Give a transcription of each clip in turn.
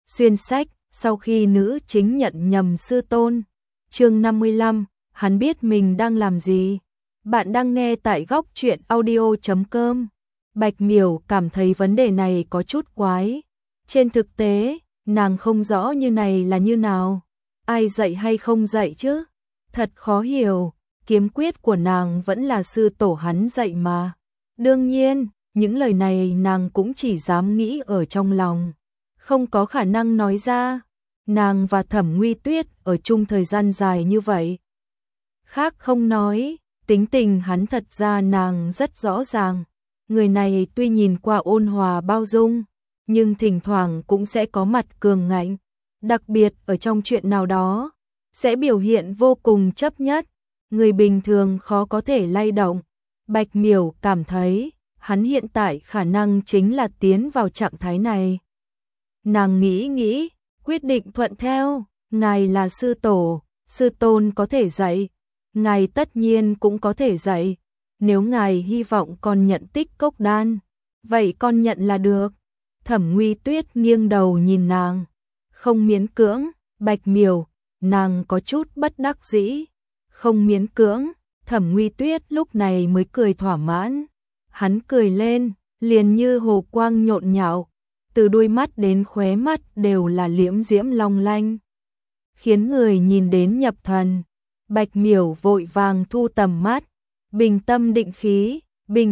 Xuyên sách, sau khi nữ chính nhận nhầm sư tôn. Chương 55, hắn biết mình đang làm gì. Bạn đang nghe tại góc truyện audio.com. Bạch Miểu cảm thấy vấn đề này có chút quái. Trên thực tế, nàng không rõ như này là như nào. Ai dạy hay không dạy chứ? Thật khó hiểu, kiếm quyết của nàng vẫn là sư tổ hắn dạy mà. Đương nhiên, những lời này nàng cũng chỉ dám nghĩ ở trong lòng, không có khả năng nói ra. Nàng và Thẩm Nguy Tuyết ở chung thời gian dài như vậy. Khác không nói, tính tình hắn thật ra nàng rất rõ ràng. Người này tuy nhìn qua ôn hòa bao dung, nhưng thỉnh thoảng cũng sẽ có mặt cường ngạnh, đặc biệt ở trong chuyện nào đó, sẽ biểu hiện vô cùng chấp nhất, người bình thường khó có thể lay động. Bạch Miểu cảm thấy, hắn hiện tại khả năng chính là tiến vào trạng thái này. Nàng nghĩ, quyết định thuận theo, ngài là sư tổ, sư tôn có thể dạy, ngài tất nhiên cũng có thể dạy. Nếu ngài hy vọng con nhận tích cốc đan, vậy con nhận là được. Thẩm Nguy Tuyết nghiêng đầu nhìn nàng, không miễn cưỡng. Bạch Miểu, nàng có chút bất đắc dĩ, không miễn cưỡng. Thẩm Nguy Tuyết lúc này mới cười thỏa mãn. Hắn cười lên, liền như hồ quang nhộn nhạo, từ đuôi mắt đến khóe mắt đều là liễm diễm long lanh, khiến người nhìn đến nhập thần. Bạch Miểu vội vàng thu tầm mắt, bình tâm định khí,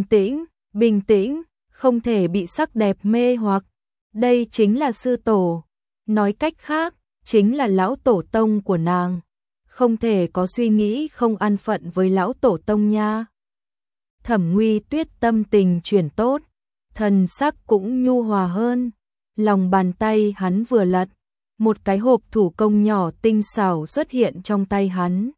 bình tĩnh, không thể bị sắc đẹp mê hoặc. Đây chính là sư tổ, nói cách khác, chính là lão tổ tông của nàng. Không thể có suy nghĩ không an phận với lão tổ tông nha. Thẩm Nguy Tuyết tâm tình chuyển tốt, thần sắc cũng nhu hòa hơn. Lòng bàn tay hắn vừa lật, một cái hộp thủ công nhỏ tinh xảo xuất hiện trong tay hắn.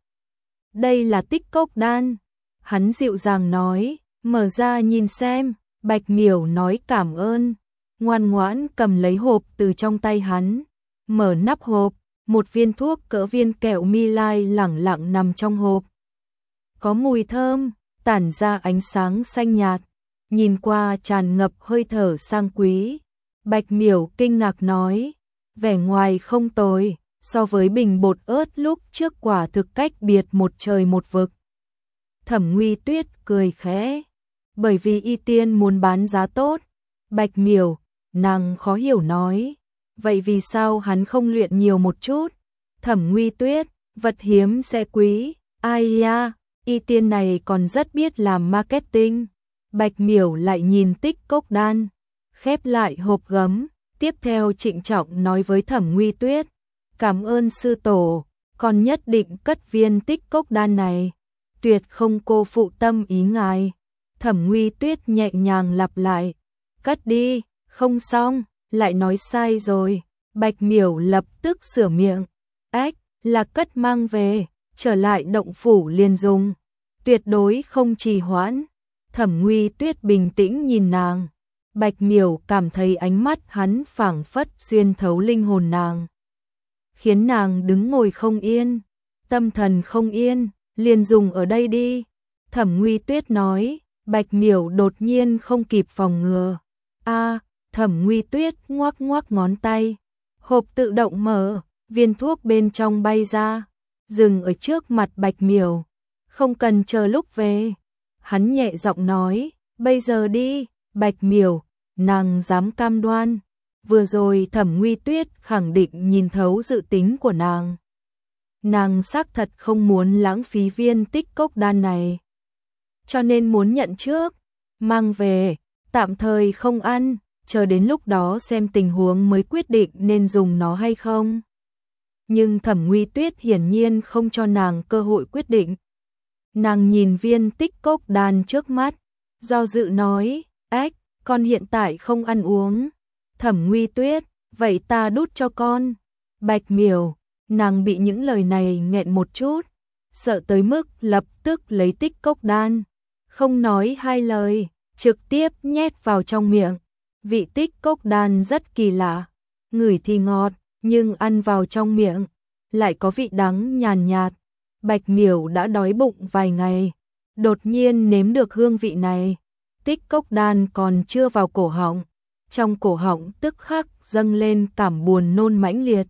Đây là tích cốc đan. Hắn dịu dàng nói, mở ra nhìn xem. Bạch Miểu nói cảm ơn, ngoan ngoãn cầm lấy hộp từ trong tay hắn. Mở nắp hộp, một viên thuốc cỡ viên kẹo My Lai lẳng lặng nằm trong hộp. Có mùi thơm, tản ra ánh sáng xanh nhạt, nhìn qua tràn ngập hơi thở sang quý. Bạch Miểu kinh ngạc nói, vẻ ngoài không tồi, so với bình bột ớt lúc trước quả thực cách biệt một trời một vực. Thẩm Nguy Tuyết cười khẽ, bởi vì Y Tiên muốn bán giá tốt. Bạch Miểu, nàng khó hiểu nói, vậy vì sao hắn không luyện nhiều một chút? Thẩm Nguy Tuyết, vật hiếm sẽ quý, ai ya, Y Tiên này còn rất biết làm marketing. Bạch Miểu lại nhìn tích cốc đan, khép lại hộp gấm, tiếp theo trịnh trọng nói với Thẩm Nguy Tuyết, cảm ơn sư tổ, con nhất định cất viên tích cốc đan này, tuyệt không cô phụ tâm ý ngài. Thẩm Nguy Tuyết nhẹ nhàng lặp lại, cất đi, không xong, lại nói sai rồi. Bạch Miểu lập tức sửa miệng, ách, là cất mang về, trở lại động phủ liền dùng, tuyệt đối không trì hoãn. Thẩm Nguy Tuyết bình tĩnh nhìn nàng, Bạch Miểu cảm thấy ánh mắt hắn phảng phất xuyên thấu linh hồn nàng, khiến nàng đứng ngồi không yên, tâm thần không yên, liền dùng ở đây đi. Thẩm Nguy Tuyết nói. Bạch Miểu đột nhiên không kịp phòng ngừa. Thẩm Nguy Tuyết ngoắc ngoắc ngón tay, hộp tự động mở, viên thuốc bên trong bay ra, dừng ở trước mặt Bạch Miểu. Không cần chờ lúc về. Hắn nhẹ giọng nói, bây giờ đi. Bạch Miểu, nàng dám cam đoan. Vừa rồi Thẩm Nguy Tuyết khẳng định nhìn thấu dự tính của nàng. Nàng xác thật không muốn lãng phí viên tích cốc đan này, cho nên muốn nhận trước, mang về, tạm thời không ăn, chờ đến lúc đó xem tình huống mới quyết định nên dùng nó hay không. Nhưng Thẩm Nguy Tuyết hiển nhiên không cho nàng cơ hội quyết định. Nàng nhìn viên tích cốc đan trước mắt, do dự nói, ách, con hiện tại không ăn uống. Thẩm Nguy Tuyết, vậy ta đút cho con. Bạch Miểu, nàng bị những lời này nghẹn một chút, sợ tới mức lập tức lấy tích cốc đan, không nói hai lời, trực tiếp nhét vào trong miệng. Vị tích cốc đan rất kỳ lạ, ngửi thì ngọt, nhưng ăn vào trong miệng lại có vị đắng nhàn nhạt. Bạch Miểu đã đói bụng vài ngày, đột nhiên nếm được hương vị này. Tích cốc đan còn chưa vào cổ họng, trong cổ họng tức khắc dâng lên cảm buồn nôn mãnh liệt.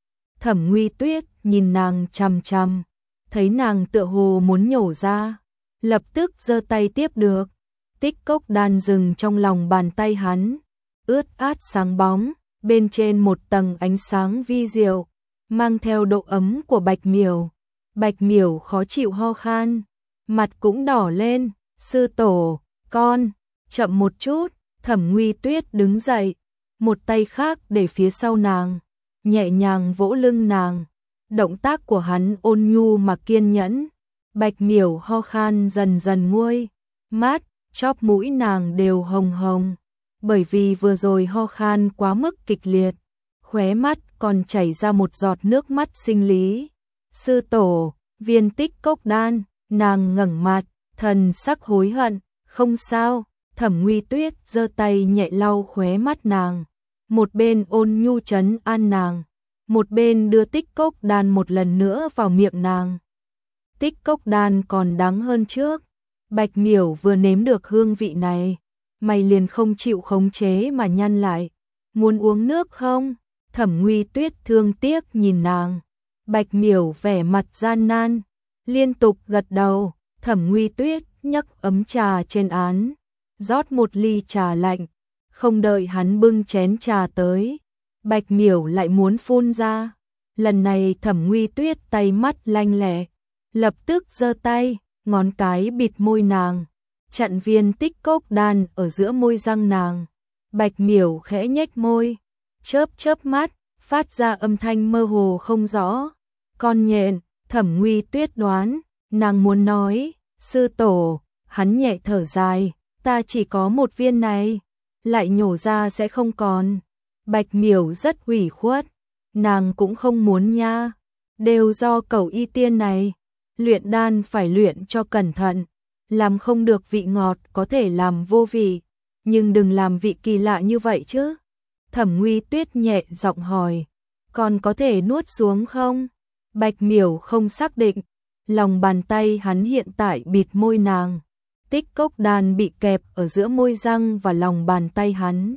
Thẩm Nguy Tuyết nhìn nàng chằm chằm, thấy nàng tựa hồ muốn nhổ ra, lập tức giơ tay tiếp được. Tích cốc đan dừng trong lòng bàn tay hắn, ướt át sáng bóng, bên trên một tầng ánh sáng vi diệu, mang theo độ ấm của Bạch Miểu. Bạch Miểu khó chịu ho khan, mặt cũng đỏ lên. Sư tổ, con, chậm một chút. Thẩm Nguy Tuyết đứng dậy, một tay khác để phía sau nàng, nhẹ nhàng vỗ lưng nàng. Động tác của hắn ôn nhu mà kiên nhẫn. Bạch Miểu ho khan dần dần nguôi, mát, chóp mũi nàng đều hồng hồng, bởi vì vừa rồi ho khan quá mức kịch liệt, khóe mắt còn chảy ra một giọt nước mắt sinh lý. Sư tổ, viên tích cốc đan. Nàng ngẩng mặt, thần sắc hối hận. Không sao. Thẩm Nguy Tuyết giơ tay nhẹ lau khóe mắt nàng, một bên ôn nhu trấn an nàng, một bên đưa tích cốc đan một lần nữa vào miệng nàng. Tích cốc đan còn đắng hơn trước. Bạch Miểu vừa nếm được hương vị này, mày liền không chịu khống chế mà nhăn lại. Muốn uống nước không? Thẩm Nguy Tuyết thương tiếc nhìn nàng. Bạch Miểu vẻ mặt gian nan, liên tục gật đầu. Thẩm Nguy Tuyết nhấc ấm trà trên án, rót một ly trà lạnh, không đợi hắn bưng chén trà tới, Bạch Miểu lại muốn phun ra. Lần này Thẩm Nguy Tuyết tay mắt lanh lẹ, lập tức giơ tay, ngón cái bịt môi nàng, chặn viên tích cốc đan ở giữa môi răng nàng. Bạch Miểu khẽ nhếch môi, chớp chớp mắt, phát ra âm thanh mơ hồ không rõ. Con nhện. Thẩm Nguy Tuyết đoán, nàng muốn nói, sư tổ. Hắn nhẹ thở dài, ta chỉ có một viên này, lại nhổ ra sẽ không còn. Bạch Miểu rất ủy khuất, nàng cũng không muốn nha, đều do cẩu y tiên này. Luyện đan phải luyện cho cẩn thận, làm không được vị ngọt có thể làm vô vị, nhưng đừng làm vị kỳ lạ như vậy chứ. Thẩm Nguy Tuyết nhẹ giọng hỏi, còn có thể nuốt xuống không? Bạch Miểu không xác định, lòng bàn tay hắn hiện tại bịt môi nàng. Tích cốc đan bị kẹp ở giữa môi răng và lòng bàn tay hắn.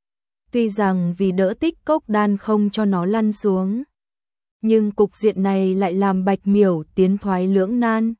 Tuy rằng vì đỡ tích cốc đan không cho nó lăn xuống, nhưng cục diện này lại làm Bạch Miểu tiến thoái lưỡng nan.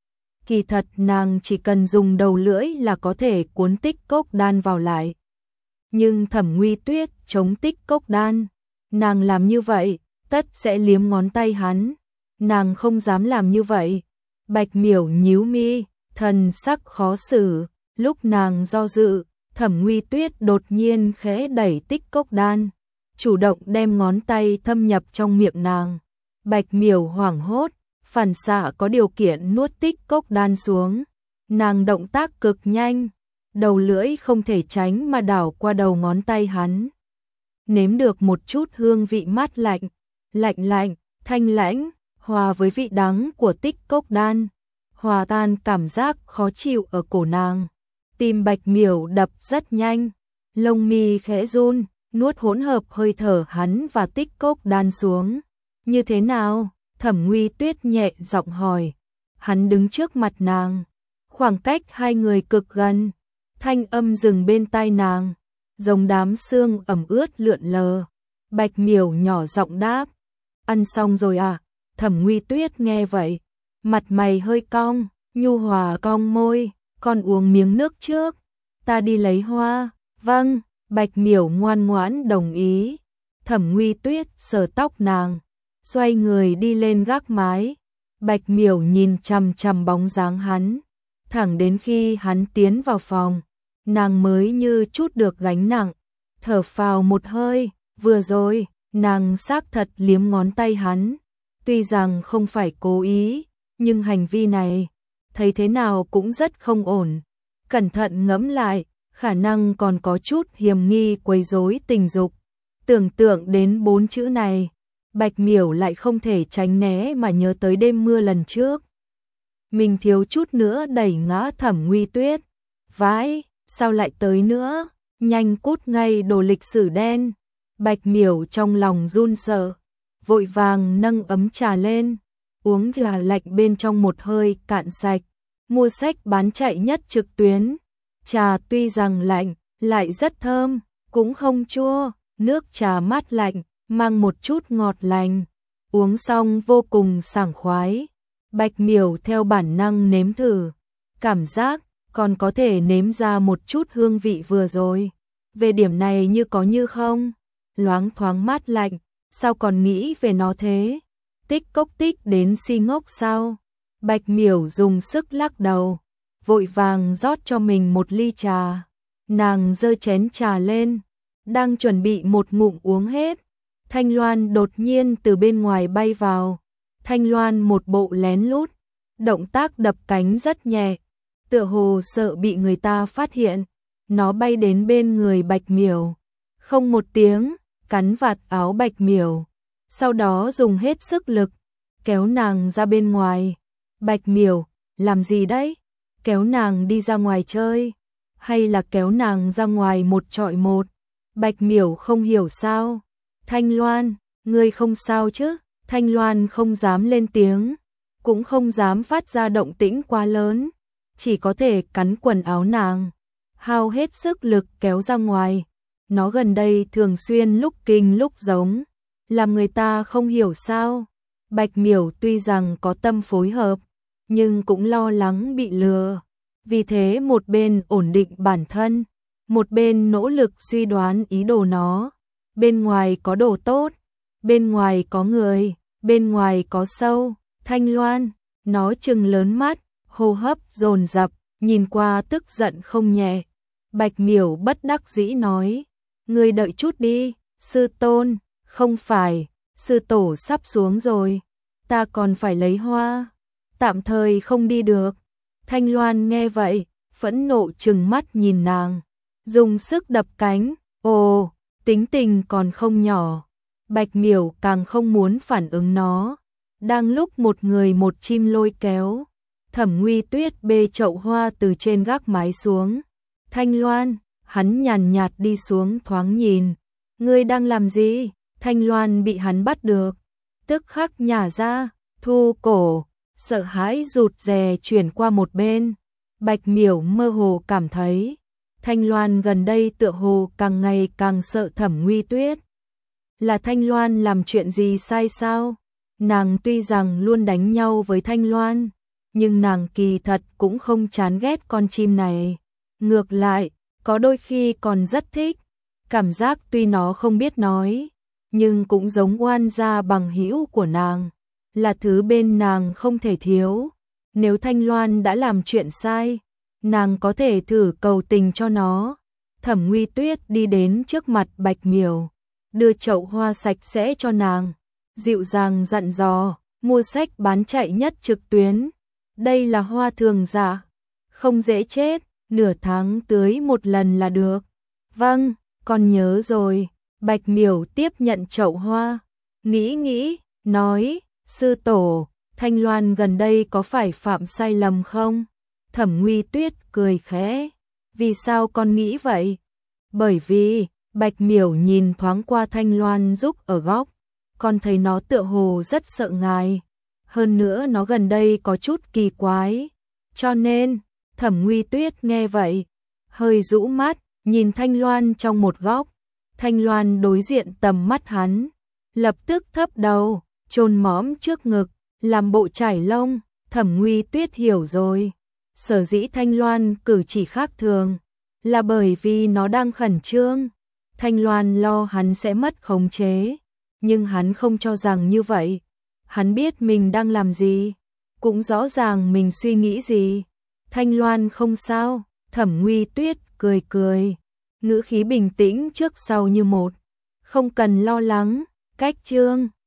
Kỳ thật nàng chỉ cần dùng đầu lưỡi là có thể cuốn tích cốc đan vào lại. Nhưng Thẩm Nguy Tuyết chống tích cốc đan, nàng làm như vậy, tất sẽ liếm ngón tay hắn. Nàng không dám làm như vậy. Bạch Miểu nhíu mi, thần sắc khó xử. Lúc nàng do dự, Thẩm Nguy Tuyết đột nhiên khẽ đẩy tích cốc đan, chủ động đem ngón tay thâm nhập trong miệng nàng. Bạch Miểu hoảng hốt, phản xạ có điều kiện nuốt tích cốc đan xuống. Nàng động tác cực nhanh, đầu lưỡi không thể tránh mà đảo qua đầu ngón tay hắn. Nếm được một chút hương vị mát lạnh, lạnh lạnh, thanh lãnh, hòa với vị đắng của tích cốc đan, hòa tan cảm giác khó chịu ở cổ nàng. Tim Bạch Miểu đập rất nhanh, lông mi khẽ run, nuốt hỗn hợp hơi thở hắn và tích cốc đan xuống. Như thế nào? Thẩm Nguy Tuyết nhẹ giọng hỏi. Hắn đứng trước mặt nàng, khoảng cách hai người cực gần, thanh âm dừng bên tai nàng, giống đám sương ẩm ướt lượn lờ. Bạch Miểu nhỏ giọng đáp, ăn xong rồi à? Thẩm Nguy Tuyết nghe vậy, mặt mày hơi cong, nhu hòa cong môi, con uống miếng nước trước, ta đi lấy hoa. Vâng. Bạch Miểu ngoan ngoãn đồng ý. Thẩm Nguy Tuyết sờ tóc nàng, xoay người đi lên gác mái. Bạch Miểu nhìn chằm chằm bóng dáng hắn, thẳng đến khi hắn tiến vào phòng, nàng mới như chút được gánh nặng, thở phào một hơi. Vừa rồi, nàng xác thật liếm ngón tay hắn, tuy rằng không phải cố ý, nhưng hành vi này, thấy thế nào cũng rất không ổn. Cẩn thận ngẫm lại, khả năng còn có chút hiềm nghi quấy rối tình dục. Tưởng tượng đến 4 chữ này, Bạch Miểu lại không thể tránh né mà nhớ tới đêm mưa lần trước. Mình thiếu chút nữa đẩy ngã Thẩm Nguy Tuyết. Vãi, sao lại tới nữa? Nhanh cút ngay đồ lịch sử đen. Bạch Miểu trong lòng run sợ, vội vàng nâng ấm trà lên, uống trà lạnh bên trong một hơi cạn sạch. Mua sách bán chạy nhất trực tuyến. Trà tuy rằng lạnh, lại rất thơm. cũng không chua, nước trà mát lạnh, mang một chút ngọt lành, uống xong vô cùng sảng khoái. Bạch Miểu theo bản năng nếm thử, cảm giác còn có thể nếm ra một chút hương vị vừa rồi. Về điểm này như có như không, loáng thoáng mát lạnh, sao còn nghĩ về nó thế? Tích cốc tích đến si ngốc sao? Bạch Miểu dùng sức lắc đầu, vội vàng rót cho mình một ly trà. Nàng giơ chén trà lên, đang chuẩn bị một ngụm uống hết. Thanh Loan đột nhiên từ bên ngoài bay vào. Thanh Loan một bộ lén lút, động tác đập cánh rất nhẹ, tựa hồ sợ bị người ta phát hiện. Nó bay đến bên người Bạch Miểu, không một tiếng, cắn vạt áo Bạch Miểu, sau đó dùng hết sức lực, kéo nàng ra bên ngoài. Bạch Miểu, làm gì đấy? Kéo nàng đi ra ngoài chơi, hay là kéo nàng ra ngoài một trọi một? Bạch Miểu không hiểu sao. Thanh Loan, ngươi không sao chứ? Thanh Loan không dám lên tiếng, cũng không dám phát ra động tĩnh quá lớn, chỉ có thể cắn quần áo nàng, hao hết sức lực kéo ra ngoài. Nó gần đây thường xuyên lúc kinh lúc giống, làm người ta không hiểu sao. Bạch Miểu tuy rằng có tâm phối hợp, nhưng cũng lo lắng bị lừa. Vì thế một bên ổn định bản thân, một bên nỗ lực suy đoán ý đồ nó. Bên ngoài có đồ tốt, bên ngoài có người, bên ngoài có sâu. Thanh Loan, nó trừng lớn mắt, hô hấp dồn dập, nhìn qua tức giận không nhẹ. Bạch Miểu bất đắc dĩ nói, ngươi đợi chút đi, sư tôn. Không phải, sư tổ sắp xuống rồi, ta còn phải lấy hoa, tạm thời không đi được. Thanh Loan nghe vậy, phẫn nộ trừng mắt nhìn nàng, dùng sức đập cánh. Ồ, tính tình còn không nhỏ. Bạch Miểu càng không muốn phản ứng nó. Đang lúc một người một chim lôi kéo, Thẩm Nguy Tuyết bê chậu hoa từ trên gác mái xuống. Thanh Loan, hắn nhàn nhạt đi xuống thoáng nhìn. Ngươi đang làm gì? Thanh Loan bị hắn bắt được, tức khắc nhả ra, thu cổ, sợ hãi rụt rè chuyển qua một bên. Bạch Miểu mơ hồ cảm thấy, Thanh Loan gần đây tựa hồ càng ngày càng sợ Thẩm Nguy Tuyết. Là Thanh Loan làm chuyện gì sai sao? Nàng tuy rằng luôn đánh nhau với Thanh Loan, nhưng nàng kỳ thật cũng không chán ghét con chim này. Ngược lại, có đôi khi còn rất thích. Cảm giác tuy nó không biết nói, nhưng cũng giống oan gia bằng hữu của nàng, là thứ bên nàng không thể thiếu. Nếu Thanh Loan đã làm chuyện sai, nàng có thể thử cầu tình cho nó. Thẩm Nguy Tuyết đi đến trước mặt Bạch Miểu, đưa chậu hoa sạch sẽ cho nàng, dịu dàng dặn dò, mua sách bán chạy nhất trực tuyến. Đây là hoa thường dạ, không dễ chết, nửa tháng tưới một lần là được. Vâng, con nhớ rồi. Bạch Miểu tiếp nhận chậu hoa, nghĩ, nói, sư tổ, Thanh Loan gần đây có phải phạm sai lầm không? Thẩm Nguy Tuyết cười khẽ, vì sao con nghĩ vậy? Bởi vì, Bạch Miểu nhìn thoáng qua Thanh Loan giúp ở góc, con thấy nó tựa hồ rất sợ ngài, hơn nữa nó gần đây có chút kỳ quái, cho nên. Thẩm Nguy Tuyết nghe vậy, hơi rũ mắt, nhìn Thanh Loan trong một góc. Thanh Loan đối diện tầm mắt hắn, lập tức thấp đầu, chôn mõm trước ngực, làm bộ chải lông. Thẩm Nguy Tuyết hiểu rồi, sở dĩ Thanh Loan cử chỉ khác thường, là bởi vì nó đang khẩn trương. Thanh Loan lo hắn sẽ mất khống chế, nhưng hắn không cho rằng như vậy. Hắn biết mình đang làm gì, cũng rõ ràng mình suy nghĩ gì. Thanh Loan không sao. Thẩm Nguy Tuyết cười, ngữ khí bình tĩnh trước sau như một. Không cần lo lắng, cách chương